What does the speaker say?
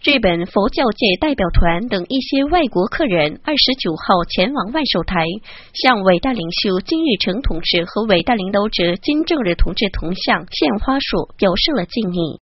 日本佛教界代表团等一些外国客人29号前往万寿台，向伟大领袖金日成同志和伟大领导者金正日同志铜像献花束，表示了敬意。